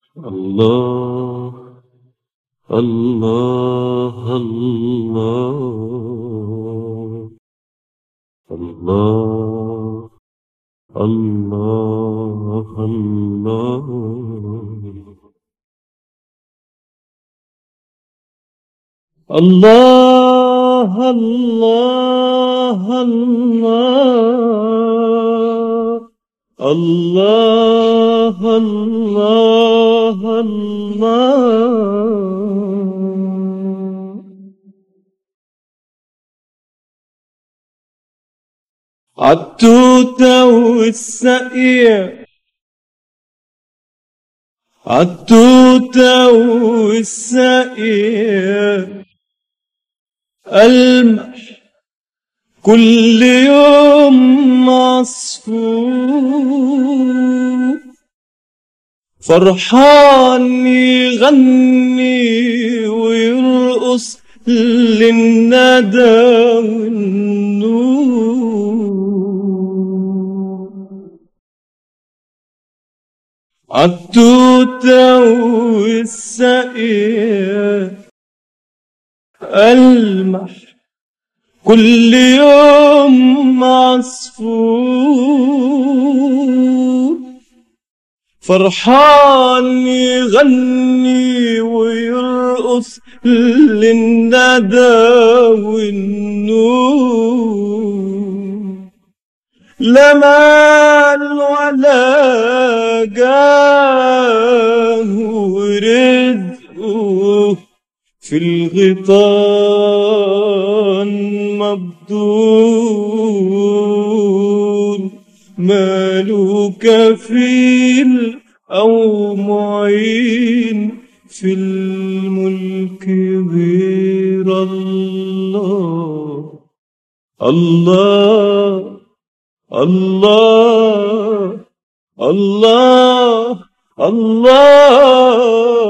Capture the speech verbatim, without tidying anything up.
الله الله الله الله الله الله الله الله الله الله الله الله عالتوتة والسقيع عالتوتة والسقيع ألمح كل يوم عصفور فرحان يغني ويرقص للندى والنور عالتوتة والسقيع ألمح كل يوم عصفور فرحان يغني ويرقص للندى والنور لا مال ولا جاه ورزقه في الغيطان مبذول ماله كفيل أو معين في الملك غير الله الله الله الله الله